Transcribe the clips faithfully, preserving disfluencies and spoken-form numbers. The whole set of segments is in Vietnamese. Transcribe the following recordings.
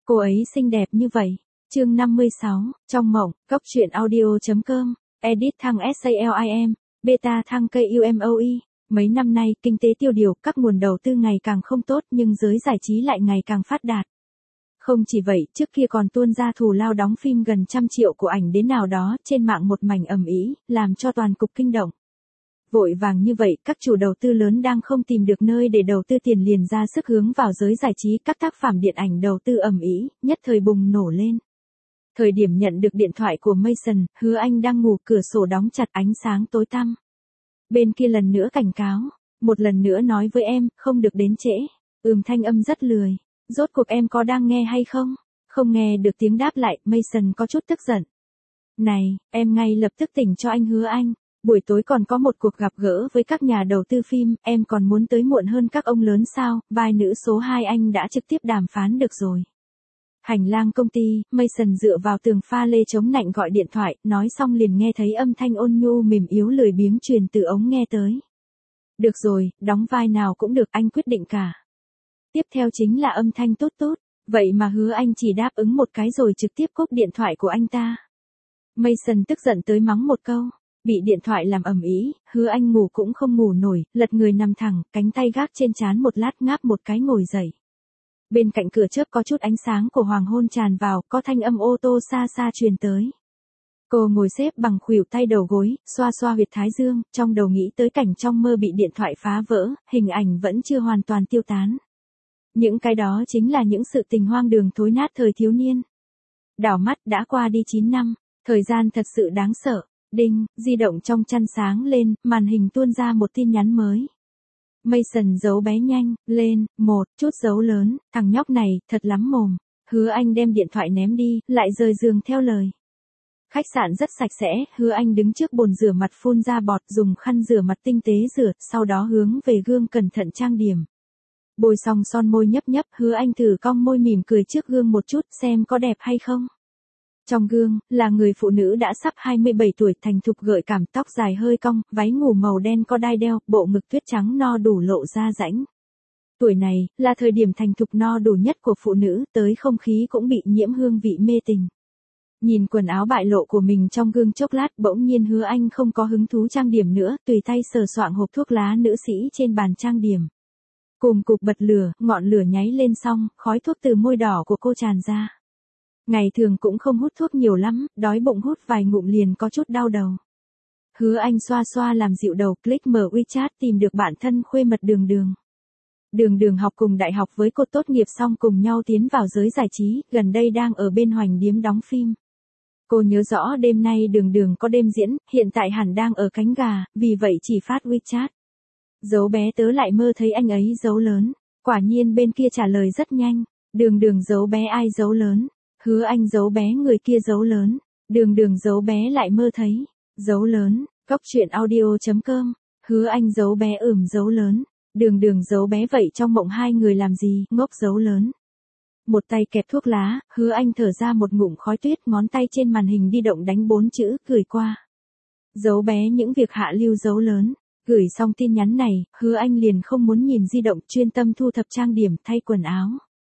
Cô ấy xinh đẹp như vậy. Chương năm mươi sáu, trong mộng, cốc truyện audio.com, edit thăng SALIM, beta thăng KUMOE. Mấy năm nay, kinh tế tiêu điều, các nguồn đầu tư ngày càng không tốt nhưng giới giải trí lại ngày càng phát đạt. Không chỉ vậy, trước kia còn tuôn ra thù lao đóng phim gần trăm triệu của ảnh đến nào đó, trên mạng một mảnh ầm ĩ, làm cho toàn cục kinh động. Vội vàng như vậy, các chủ đầu tư lớn đang không tìm được nơi để đầu tư tiền liền ra sức hướng vào giới giải trí, các tác phẩm điện ảnh đầu tư ầm ĩ, nhất thời bùng nổ lên. Thời điểm nhận được điện thoại của Mason, Hứa Anh đang ngủ, cửa sổ đóng chặt, ánh sáng tối tăm. Bên kia lần nữa cảnh cáo, một lần nữa nói với em, không được đến trễ. Ừm, thanh âm rất lười. Rốt cuộc em có đang nghe hay không? Không nghe được tiếng đáp lại, Mason có chút tức giận. Này, em ngay lập tức tỉnh cho anh Hứa Anh. Buổi tối còn có một cuộc gặp gỡ với các nhà đầu tư phim, em còn muốn tới muộn hơn các ông lớn sao? Vai nữ số hai anh đã trực tiếp đàm phán được rồi. Hành lang công ty, Mason dựa vào tường pha lê chống nạnh gọi điện thoại, nói xong liền nghe thấy âm thanh ôn nhu mềm yếu lười biếng truyền từ ống nghe tới. Được rồi, đóng vai nào cũng được, anh quyết định cả. Tiếp theo chính là âm thanh tốt tốt, vậy mà Hứa Anh chỉ đáp ứng một cái rồi trực tiếp cúp điện thoại của anh ta. Mason tức giận tới mắng một câu, bị điện thoại làm ầm ĩ, Hứa Anh ngủ cũng không ngủ nổi, lật người nằm thẳng, cánh tay gác trên trán một lát, ngáp một cái ngồi dậy. Bên cạnh cửa chớp có chút ánh sáng của hoàng hôn tràn vào, có thanh âm ô tô xa xa truyền tới. Cô ngồi xếp bằng khuỷu tay đầu gối, xoa xoa huyệt thái dương, trong đầu nghĩ tới cảnh trong mơ bị điện thoại phá vỡ, hình ảnh vẫn chưa hoàn toàn tiêu tán. Những cái đó chính là những sự tình hoang đường thối nát thời thiếu niên. Đảo mắt đã qua đi chín năm, thời gian thật sự đáng sợ. Đinh, di động trong chăn sáng lên, màn hình tuôn ra một tin nhắn mới. Mason giấu bé nhanh, lên, một chút dấu lớn, thằng nhóc này, thật lắm mồm. Hứa Anh đem điện thoại ném đi, lại rời giường theo lời. Khách sạn rất sạch sẽ, Hứa Anh đứng trước bồn rửa mặt phun ra bọt, dùng khăn rửa mặt tinh tế rửa, sau đó hướng về gương cẩn thận trang điểm. Bôi xong son môi nhấp nhấp, Hứa Anh thử cong môi mỉm cười trước gương một chút, xem có đẹp hay không. Trong gương, là người phụ nữ đã sắp hai mươi bảy tuổi, thành thục gợi cảm, tóc dài hơi cong, váy ngủ màu đen có đai đeo, bộ ngực tuyết trắng no đủ lộ ra rãnh. Tuổi này, là thời điểm thành thục no đủ nhất của phụ nữ, tới không khí cũng bị nhiễm hương vị mê tình. Nhìn quần áo bại lộ của mình trong gương chốc lát, bỗng nhiên Hứa Anh không có hứng thú trang điểm nữa, tùy tay sờ soạng hộp thuốc lá nữ sĩ trên bàn trang điểm. Cùng cục bật lửa, ngọn lửa nháy lên xong, khói thuốc từ môi đỏ của cô tràn ra. Ngày thường cũng không hút thuốc nhiều lắm, đói bụng hút vài ngụm liền có chút đau đầu. Hứa Anh xoa xoa làm dịu đầu, click mở WeChat tìm được bạn thân khuê mật Đường Đường. Đường Đường học cùng đại học với cô, tốt nghiệp xong cùng nhau tiến vào giới giải trí, gần đây đang ở bên Hoành Điếm đóng phim. Cô nhớ rõ đêm nay Đường Đường có đêm diễn, hiện tại hẳn đang ở Cánh Gà, vì vậy chỉ phát WeChat. Dấu bé tớ lại mơ thấy anh ấy dấu lớn, quả nhiên bên kia trả lời rất nhanh. Đường Đường dấu bé ai dấu lớn? Hứa Anh dấu bé người kia dấu lớn. Đường Đường dấu bé lại mơ thấy dấu lớn. Cốc truyện audio.com. Hứa Anh dấu bé ửm dấu lớn. Đường Đường dấu bé, vậy trong mộng hai người làm gì? Ngốc dấu lớn. Một tay kẹp thuốc lá, Hứa Anh thở ra một ngụm khói tuyết, ngón tay trên màn hình di động đánh bốn chữ, gửi qua. Dấu bé những việc hạ lưu dấu lớn. Gửi xong tin nhắn này, Hứa Anh liền không muốn nhìn di động, chuyên tâm thu thập trang điểm, thay quần áo.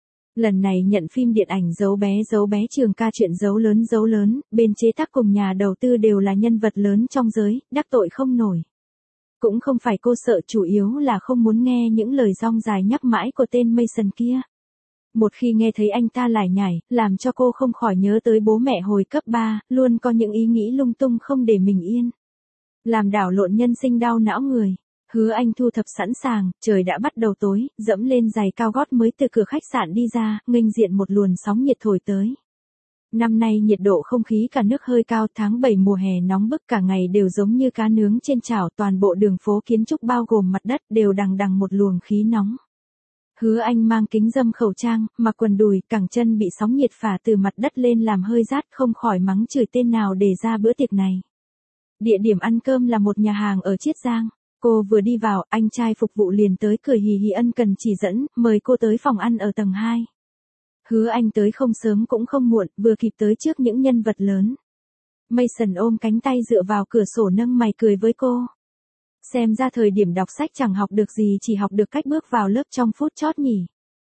Lần này nhận phim điện ảnh dấu bé dấu bé trường ca chuyện dấu lớn dấu lớn, bên chế tác cùng nhà đầu tư đều là nhân vật lớn trong giới, đắc tội không nổi. Cũng không phải cô sợ, chủ yếu là không muốn nghe những lời rong dài nhắc mãi của tên Mason kia. Một khi nghe thấy anh ta lải nhải, làm cho cô không khỏi nhớ tới bố mẹ hồi cấp ba, luôn có những ý nghĩ lung tung không để mình yên. Làm đảo lộn nhân sinh đau não người. Hứa Anh thu thập sẵn sàng, trời đã bắt đầu tối, dẫm lên giày cao gót mới từ cửa khách sạn đi ra, nghênh diện một luồng sóng nhiệt thổi tới. Năm nay nhiệt độ không khí cả nước hơi cao, tháng bảy mùa hè nóng bức, cả ngày đều giống như cá nướng trên chảo, toàn bộ đường phố kiến trúc bao gồm mặt đất đều đằng đằng một luồng khí nóng. Hứa Anh mang kính râm khẩu trang, mặc quần đùi, cẳng chân bị sóng nhiệt phả từ mặt đất lên làm hơi rát, không khỏi mắng chửi tên nào để ra bữa tiệc này. Địa điểm ăn cơm là một nhà hàng ở Chiết Giang. Cô vừa đi vào, anh trai phục vụ liền tới cười hì hì ân cần chỉ dẫn, mời cô tới phòng ăn ở tầng hai. Hứa Anh tới không sớm cũng không muộn, vừa kịp tới trước những nhân vật lớn. Mason ôm cánh tay dựa vào cửa sổ nâng mày cười với cô. Xem ra thời điểm đọc sách chẳng học được gì, chỉ học được cách bước vào lớp trong phút chót nhỉ.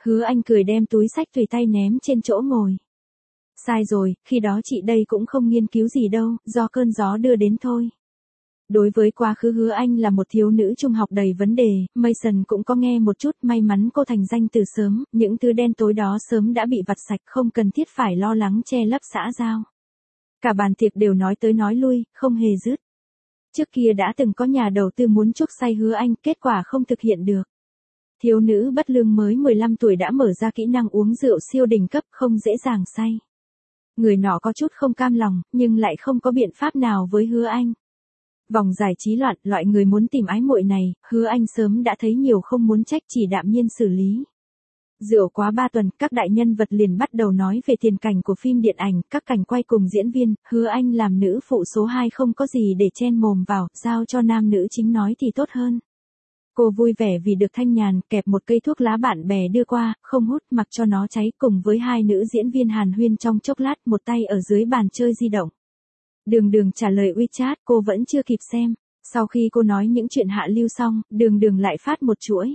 Hứa Anh cười đem túi xách tùy tay ném trên chỗ ngồi. Sai rồi, khi đó chị đây cũng không nghiên cứu gì đâu, do cơn gió đưa đến thôi. Đối với quá khứ Hứa Anh là một thiếu nữ trung học đầy vấn đề, Mason cũng có nghe một chút, may mắn cô thành danh từ sớm, những thứ đen tối đó sớm đã bị vặt sạch, không cần thiết phải lo lắng che lấp xã giao. Cả bàn tiệc đều nói tới nói lui, không hề dứt. Trước kia đã từng có nhà đầu tư muốn chuốc say Hứa Anh, kết quả không thực hiện được. Thiếu nữ bất lương mới mười lăm tuổi đã mở ra kỹ năng uống rượu siêu đỉnh cấp, không dễ dàng say. Người nọ có chút không cam lòng, nhưng lại không có biện pháp nào với Hứa Anh. Vòng giải trí loạn, loại người muốn tìm ái muội này, Hứa Anh sớm đã thấy nhiều không muốn trách, chỉ đạm nhiên xử lý. Rượu quá ba tuần, các đại nhân vật liền bắt đầu nói về tiền cảnh của phim điện ảnh, các cảnh quay cùng diễn viên, Hứa Anh làm nữ phụ số hai không có gì để chen mồm vào, giao cho nam nữ chính nói thì tốt hơn. Cô vui vẻ vì được thanh nhàn, kẹp một cây thuốc lá bạn bè đưa qua, không hút, mặc cho nó cháy, cùng với hai nữ diễn viên hàn huyên trong chốc lát, một tay ở dưới bàn chơi di động. Đường Đường trả lời WeChat, cô vẫn chưa kịp xem. Sau khi cô nói những chuyện hạ lưu xong, Đường Đường lại phát một chuỗi.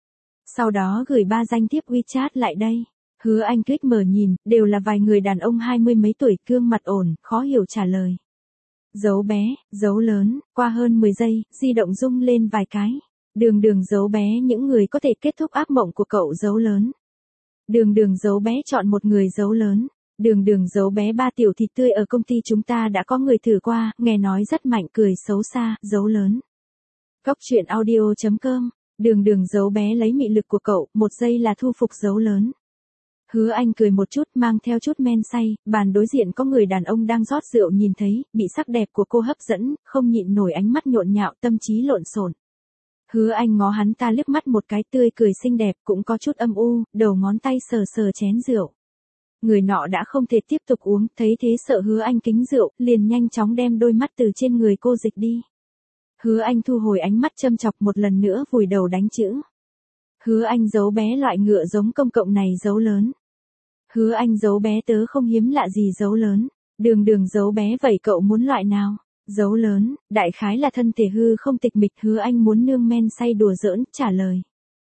Sau đó gửi ba danh thiếp WeChat lại đây. Hứa Anh click mở nhìn, đều là vài người đàn ông hai mươi mấy tuổi, gương mặt ổn, khó hiểu trả lời. Dấu bé, dấu lớn, qua hơn mười giây, di động rung lên vài cái. Đường Đường dấu bé, những người có thể kết thúc ác mộng của cậu dấu lớn. Đường Đường dấu bé chọn một người dấu lớn. Đường Đường dấu bé, ba tiểu thịt tươi ở công ty chúng ta đã có người thử qua, nghe nói rất mạnh, cười xấu xa, dấu lớn. Góc truyện audio chấm com. Đường Đường dấu bé lấy mị lực của cậu, một giây là thu phục dấu lớn. Hứa Anh cười một chút, mang theo chút men say, bàn đối diện có người đàn ông đang rót rượu, nhìn thấy, bị sắc đẹp của cô hấp dẫn, không nhịn nổi ánh mắt nhộn nhạo, tâm trí lộn xộn. Hứa Anh ngó hắn ta liếc mắt một cái, tươi cười xinh đẹp, cũng có chút âm u, đầu ngón tay sờ sờ chén rượu. Người nọ đã không thể tiếp tục uống, thấy thế sợ Hứa Anh kính rượu, liền nhanh chóng đem đôi mắt từ trên người cô dịch đi. Hứa Anh thu hồi ánh mắt châm chọc, một lần nữa vùi đầu đánh chữ. Hứa Anh dấu bé, loại ngựa giống công cộng này dấu lớn. Hứa Anh dấu bé, tớ không hiếm lạ gì dấu lớn. Đường Đường dấu bé, vậy cậu muốn loại nào? Dấu lớn, đại khái là thân thể hư không tịch mịch. Hứa Anh muốn nương men say đùa giỡn, trả lời.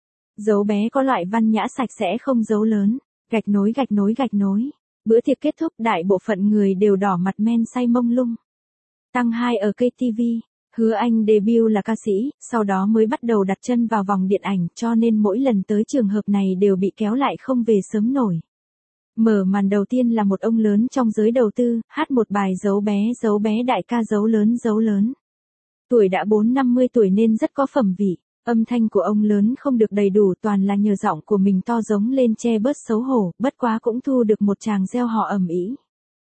Dấu bé có loại văn nhã sạch sẽ không dấu lớn. Gạch nối gạch nối gạch nối. Bữa tiệc kết thúc, đại bộ phận người đều đỏ mặt men say mông lung. Tăng hai ở ca tê vê. Hứa Anh debut là ca sĩ, sau đó mới bắt đầu đặt chân vào vòng điện ảnh, cho nên mỗi lần tới trường hợp này đều bị kéo lại không về sớm nổi. Mở màn đầu tiên là một ông lớn trong giới đầu tư, hát một bài dấu bé dấu bé, đại ca dấu lớn dấu lớn. Tuổi đã bốn năm mươi tuổi nên rất có phẩm vị. Âm thanh của ông lớn không được đầy đủ, toàn là nhờ giọng của mình to giống lên che bớt xấu hổ, bất quá cũng thu được một tràng reo hò ầm ĩ.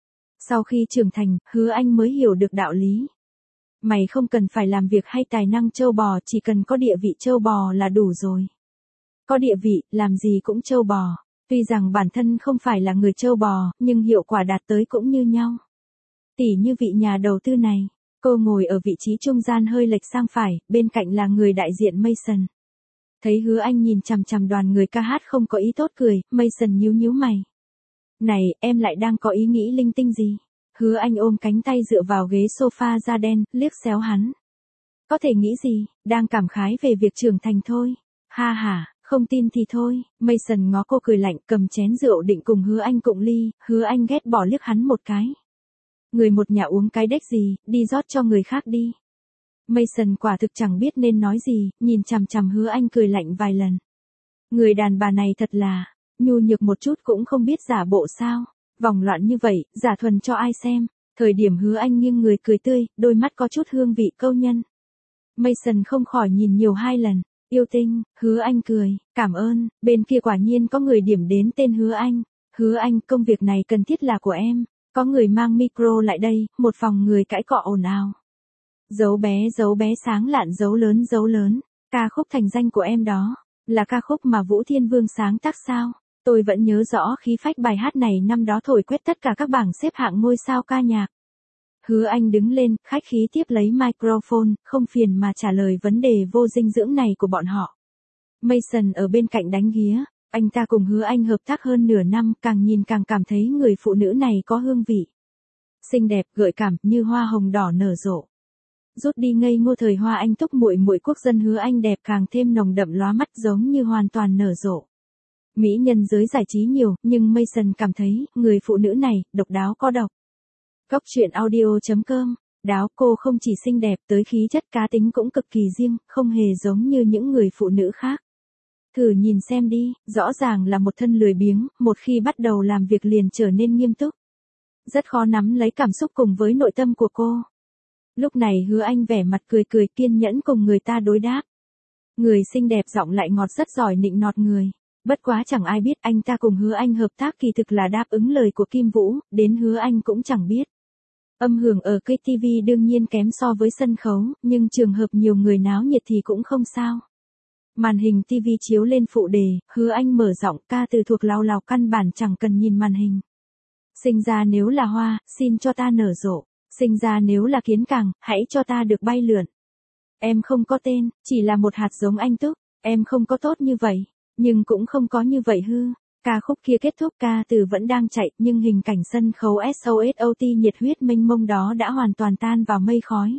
Sau khi trưởng thành, Hứa Anh mới hiểu được đạo lý. Mày không cần phải làm việc hay tài năng trâu bò, chỉ cần có địa vị trâu bò là đủ rồi. Có địa vị, làm gì cũng trâu bò. Tuy rằng bản thân không phải là người trâu bò, nhưng hiệu quả đạt tới cũng như nhau. Tỉ như vị nhà đầu tư này. Cô ngồi ở vị trí trung gian hơi lệch sang phải, bên cạnh là người đại diện Mason. Thấy Hứa Anh nhìn chằm chằm đoàn người ca hát không có ý tốt cười, Mason nhíu nhíu mày. Này, em lại đang có ý nghĩ linh tinh gì? Hứa Anh ôm cánh tay dựa vào ghế sofa da đen, liếc xéo hắn. Có thể nghĩ gì, đang cảm khái về việc trưởng thành thôi. Ha ha, không tin thì thôi. Mason ngó cô cười lạnh, cầm chén rượu định cùng Hứa Anh cụng ly, Hứa Anh ghét bỏ liếc hắn một cái. Người một nhà uống cái đếch gì, đi rót cho người khác đi. Mason quả thực chẳng biết nên nói gì, nhìn chằm chằm Hứa Anh cười lạnh vài lần. Người đàn bà này thật là, nhu nhược một chút cũng không biết giả bộ sao. Vòng loạn như vậy, giả thuần cho ai xem. Thời điểm Hứa Anh nghiêng người cười tươi, đôi mắt có chút hương vị câu nhân. Mason không khỏi nhìn nhiều hai lần. Yêu tinh, Hứa Anh cười, cảm ơn, bên kia quả nhiên có người điểm đến tên Hứa Anh. Hứa Anh, công việc này cần thiết là của em. Có người mang micro lại đây, một phòng người cãi cọ ồn ào. Dấu bé dấu bé sáng lạn dấu lớn dấu lớn, ca khúc thành danh của em đó, là ca khúc mà Vũ Thiên Vương sáng tác sao? Tôi vẫn nhớ rõ khí phách bài hát này năm đó thổi quét tất cả các bảng xếp hạng ngôi sao ca nhạc. Hứa Anh đứng lên, khách khí tiếp lấy microphone, không phiền mà trả lời vấn đề vô dinh dưỡng này của bọn họ. Mason ở bên cạnh đánh ghía. Anh ta cùng Hứa Anh hợp tác hơn nửa năm, càng nhìn càng cảm thấy người phụ nữ này có hương vị. Xinh đẹp, gợi cảm, như hoa hồng đỏ nở rộ. Rút đi ngây ngô thời hoa anh túc muội muội quốc dân Hứa Anh đẹp càng thêm nồng đậm lóa mắt giống như hoàn toàn nở rộ. Mỹ nhân giới giải trí nhiều, nhưng Mason cảm thấy, người phụ nữ này, độc đáo có độc. Cốc truyện audio chấm com, đáo cô không chỉ xinh đẹp, tới khí chất cá tính cũng cực kỳ riêng, không hề giống như những người phụ nữ khác. Thử nhìn xem đi, rõ ràng là một thân lười biếng, một khi bắt đầu làm việc liền trở nên nghiêm túc. Rất khó nắm lấy cảm xúc cùng với nội tâm của cô. Lúc này Hứa Anh vẻ mặt cười cười kiên nhẫn cùng người ta đối đáp. Người xinh đẹp giọng lại ngọt rất giỏi nịnh nọt người. Bất quá chẳng ai biết anh ta cùng Hứa Anh hợp tác kỳ thực là đáp ứng lời của Kim Vũ, đến Hứa Anh cũng chẳng biết. Âm hưởng ở kênh ti vi đương nhiên kém so với sân khấu, nhưng trường hợp nhiều người náo nhiệt thì cũng không sao. Màn hình ti vi chiếu lên phụ đề, Hứa Anh mở giọng ca từ thuộc lao lào căn bản chẳng cần nhìn màn hình. Sinh ra nếu là hoa, xin cho ta nở rộ. Sinh ra nếu là kiến càng, hãy cho ta được bay lượn. Em không có tên, chỉ là một hạt giống anh túc. Em không có tốt như vậy, nhưng cũng không có như vậy hư. Ca khúc kia kết thúc ca từ vẫn đang chạy, nhưng hình cảnh sân khấu SOSOT nhiệt huyết mênh mông đó đã hoàn toàn tan vào mây khói.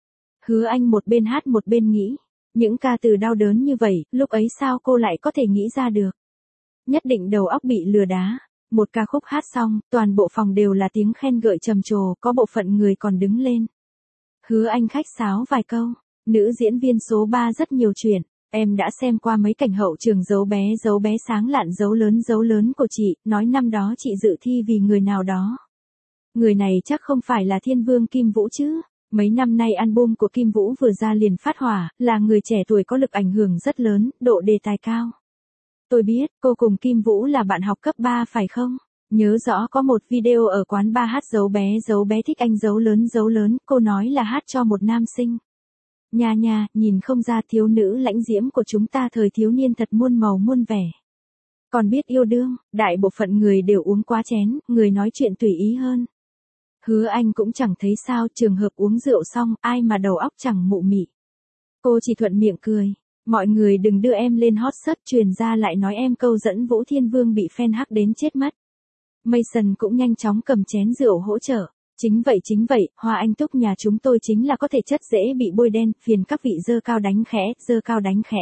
Hứa Anh một bên hát một bên nghĩ. Những ca từ đau đớn như vậy, lúc ấy sao cô lại có thể nghĩ ra được? Nhất định đầu óc bị lừa đá. Một ca khúc hát xong, toàn bộ phòng đều là tiếng khen ngợi trầm trồ, có bộ phận người còn đứng lên. Hứa Anh khách sáo vài câu. Nữ diễn viên số ba rất nhiều chuyện. Em đã xem qua mấy cảnh hậu trường dấu bé dấu bé sáng lạn dấu lớn dấu lớn của chị, nói năm đó chị dự thi vì người nào đó. Người này chắc không phải là Thiên Vương Kim Vũ chứ. Mấy năm nay album của Kim Vũ vừa ra liền phát hỏa, là người trẻ tuổi có lực ảnh hưởng rất lớn, độ đề tài cao. Tôi biết, cô cùng Kim Vũ là bạn học cấp ba phải không? Nhớ rõ có một video ở quán ba hát dấu bé dấu bé thích anh dấu lớn dấu lớn, cô nói là hát cho một nam sinh. Nha nha, nhìn không ra thiếu nữ lãnh diễm của chúng ta thời thiếu niên thật muôn màu muôn vẻ. Còn biết yêu đương, đại bộ phận người đều uống quá chén, người nói chuyện tùy ý hơn. Hứa Anh cũng chẳng thấy sao, trường hợp uống rượu xong, ai mà đầu óc chẳng mụ mị. Cô chỉ thuận miệng cười. Mọi người đừng đưa em lên hot search, truyền ra lại nói em câu dẫn Vũ Thiên Vương bị fan hack đến chết mất. Mason cũng nhanh chóng cầm chén rượu hỗ trợ. Chính vậy chính vậy, Hoa Anh Túc nhà chúng tôi chính là có thể chất dễ bị bôi đen, phiền các vị dơ cao đánh khẽ, dơ cao đánh khẽ.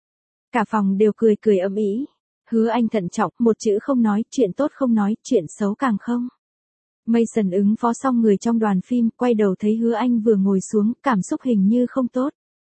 Cả phòng đều cười cười ầm ĩ. Hứa Anh thận trọng, một chữ không nói, chuyện tốt không nói, chuyện xấu càng không. Mason ứng phó xong người trong đoàn phim, quay đầu thấy Hứa Anh vừa ngồi xuống, cảm xúc hình như không tốt.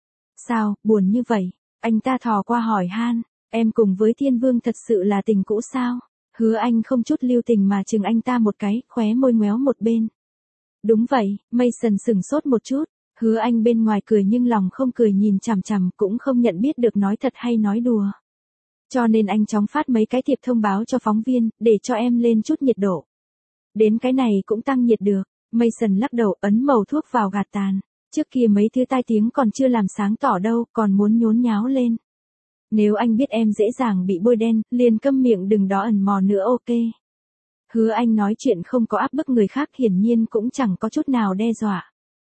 Sao, buồn như vậy? Anh ta thò qua hỏi han, em cùng với Thiên Vương thật sự là tình cũ sao? Hứa Anh không chút lưu tình mà chừng anh ta một cái, khóe môi ngoéo một bên. Đúng vậy, Mason sửng sốt một chút, Hứa Anh bên ngoài cười nhưng lòng không cười nhìn chằm chằm, cũng không nhận biết được nói thật hay nói đùa. Cho nên anh chóng phát mấy cái thiệp thông báo cho phóng viên, để cho em lên chút nhiệt độ. Đến cái này cũng tăng nhiệt được. Mason lắc đầu ấn màu thuốc vào gạt tàn. Trước kia mấy thứ tai tiếng còn chưa làm sáng tỏ đâu, còn muốn nhốn nháo lên. Nếu anh biết em dễ dàng bị bôi đen, liền câm miệng đừng đó ẩn mò nữa ok. Hứa Anh nói chuyện không có áp bức người khác, hiển nhiên cũng chẳng có chút nào đe dọa.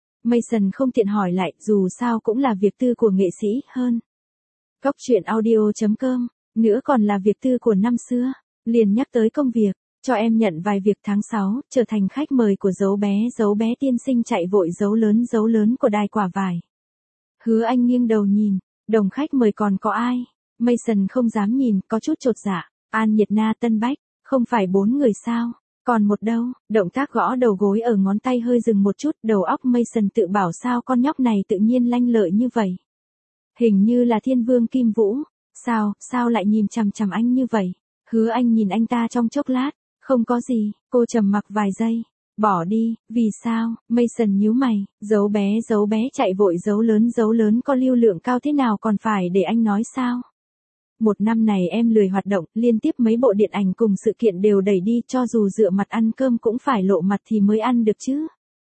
Mason không tiện hỏi lại, dù sao cũng là việc tư của nghệ sĩ hơn. Cốc truyện audio chấm com, nữa còn là việc tư của năm xưa, liền nhắc tới công việc. Cho em nhận vài việc tháng sáu, trở thành khách mời của dấu bé dấu bé tiên sinh chạy vội dấu lớn dấu lớn của đài quả vải. Hứa Anh nghiêng đầu nhìn, đồng khách mời còn có ai? Mason không dám nhìn, có chút chột dạ. An Nhiệt Na Tân Bách, không phải bốn người sao? Còn một đâu? Động tác gõ đầu gối ở ngón tay hơi dừng một chút, đầu óc Mason tự bảo sao con nhóc này tự nhiên lanh lợi như vậy. Hình như là Thiên Vương Kim Vũ. Sao, sao lại nhìn chằm chằm anh như vậy? Hứa Anh nhìn anh ta trong chốc lát. Không có gì, cô trầm mặc vài giây. Bỏ đi, vì sao? Mason nhíu mày, dấu bé dấu bé chạy vội dấu lớn dấu lớn có lưu lượng cao thế nào còn phải để anh nói sao? Một năm này em lười hoạt động, liên tiếp mấy bộ điện ảnh cùng sự kiện đều đẩy đi, cho dù dựa mặt ăn cơm cũng phải lộ mặt thì mới ăn được chứ.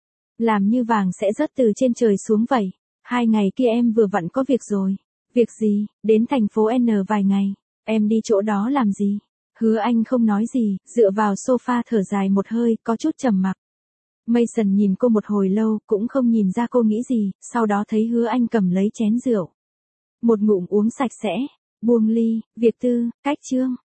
Làm như vàng sẽ rớt từ trên trời xuống vậy. Hai ngày kia em vừa vặn có việc rồi. Việc gì? Đến thành phố N vài ngày. Em đi chỗ đó làm gì? Hứa Anh không nói gì, dựa vào sofa thở dài một hơi, có chút trầm mặc. Mason nhìn cô một hồi lâu, cũng không nhìn ra cô nghĩ gì, sau đó thấy Hứa Anh cầm lấy chén rượu. Một ngụm uống sạch sẽ, buông ly, việc tư, cách chương.